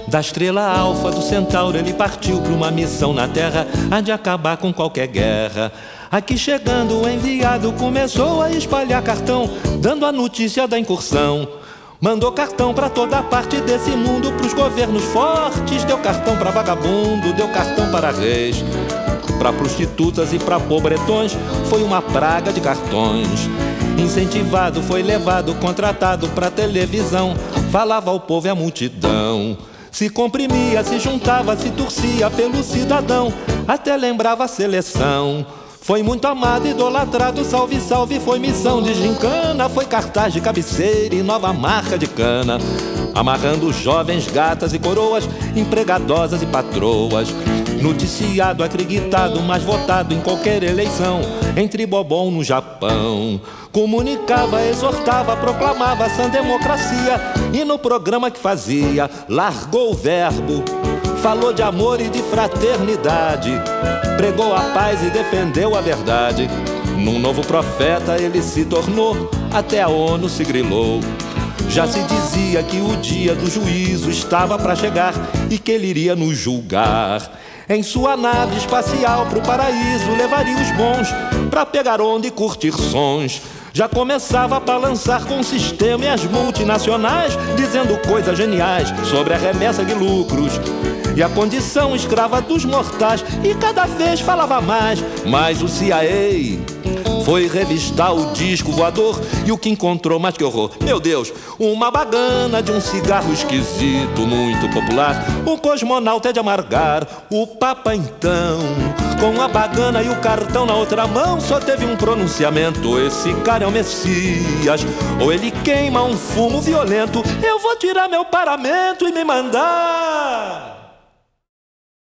Da estrela alfa do Centauro ele partiu para uma missão na Terra, a de acabar com qualquer guerra. Aqui chegando o enviado começou a espalhar cartão, dando a notícia da incursão. Mandou cartão pra toda parte desse mundo, pros governos fortes. Deu cartão pra vagabundo, deu cartão para reis, pra prostitutas e pra pobretões. Foi uma praga de cartões. Incentivado, foi levado, contratado pra televisão. Falava ao povo e à multidão. Se comprimia, se juntava, se torcia pelo cidadão, até lembrava a seleção. Foi muito amado, idolatrado, salve, salve, foi missão de gincana. Foi cartaz de cabeceira e nova marca de cana, amarrando jovens, gatas e coroas, empregadosas e patroas. Noticiado, acreditado, mais votado em qualquer eleição, entre bobão no Japão. Comunicava, exortava, proclamava a sã democracia, e no programa que fazia, largou o verbo, falou de amor e de fraternidade, pregou a paz e defendeu a verdade. Num novo profeta ele se tornou, até a ONU se grilou. Já se dizia que o dia do juízo estava para chegar e que ele iria nos julgar. Em sua nave espacial pro paraíso levaria os bons pra pegar onda e curtir sons. Já começava a balançar com o sistema e as multinacionais, dizendo coisas geniais sobre a remessa de lucros e a condição escrava dos mortais, e cada vez falava mais. Mas o CIA foi revistar o disco voador, e o que encontrou, mais que horror, meu Deus, uma bagana de um cigarro esquisito, muito popular. O cosmonauta é de amargar, o Papa então, com a bagana e o cartão na outra mão, só teve um pronunciamento: esse cara é o Messias, ou ele queima um fumo violento. Eu vou tirar meu paramento e me mandar